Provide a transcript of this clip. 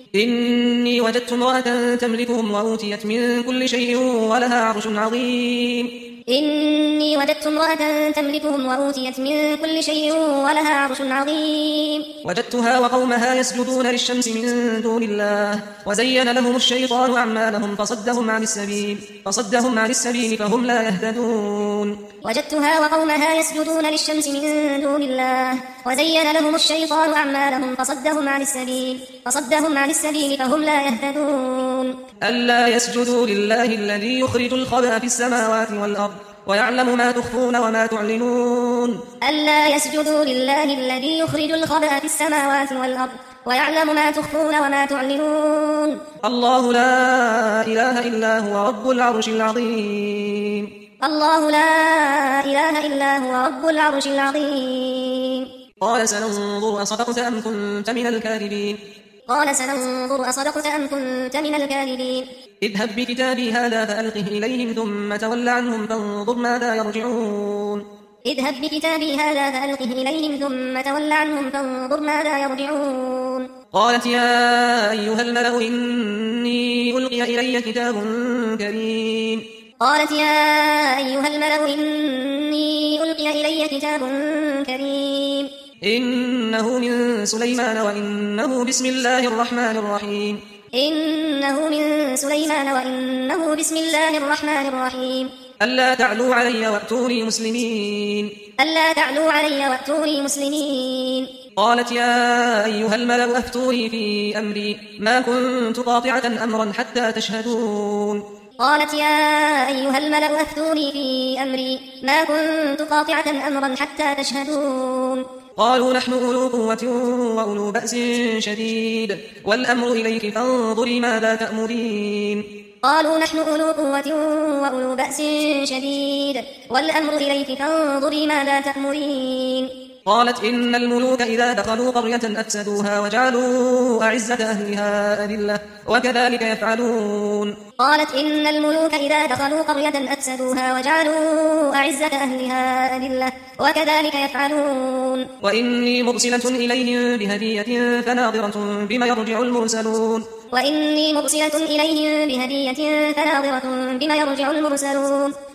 إني وجدت امرأة تملكهم وأوتيت من كل شيء ولها عرش عظيم إني وجدت امرأة تملكهم وأوتيت من كل شيء ولها عرش عظيم وجدتها وقومها يسجدون للشمس من دون الله وزين لهم الشيطان أعمالهم فصدهم عن السبيل فهم لا يهتدون وجدتها وقومها يسجدون للشمس من دون الله وزين لهم الشيطان أعمالهم فصدهم عن السبيل فهم لا يهتدون ألا يسجدوا لله الذي يخرج الخبأ في السماوات والأرض ويعلم ما تخفون وما تعلنون ألا يسجدوا لله الذي يخرج الخبأ في السماوات والأرض ويعلم ما تخفون وما تعلنون الله لا إله إلا هو رب العرش العظيم الله لا إله إلا هو رب العرش العظيم قال سننظر أصدقت أم كنت من الكاذبين قال سننظر أصدقت أم كنت من الكاذبين اذهب بكتابي هذا فألقه إليهم ثم تول عنهم فانظر ماذا يرجعون اذهب بكتابي هذا فألقه إليهم ثم تول عنهم فانظر ماذا يرجعون قالت يا أيها الملأ إني ألقي إلي كتاب كريم قالت يا أيها الملأ إني ألقي إلي كتاب كريم إنه من سليمان وإنه بسم الله الرحمن الرحيم إنه من سليمان وإنه بسم الله الرحمن الرحيم ألا تعلوا علي وأتوني مسلمين قالت يا أيها الملأ أفتوني في أمري ما كنت قاطعة أمرا حتى تشهدون قالت يا أيها الملأ أفتوني في أمري ما كنت قاطعة أمرا حتى تشهدون قالوا نحن أولو قوة وأولو بأس شديد والأمر إليك فانظري ماذا تأمرين قالوا نحن أولو قوة وأولو بأس شديد والأمر إليك فانظري ماذا تأمرين قالت إن الملوك إذا دخلوا قرية أفسدوها وجعلوا أعزة أهلها أذلة وكذلك يفعلون قالت إن الملوك إذا دخلوا قرية أفسدوها وجعلوا أعزة أهلها أذلة وكذلك يفعلون وإني مرسلة إليهم بهدية فناظرة بما يرجع المرسلون وإني مرسلة إليهم بهدية فناظرة بما يرجع المرسلون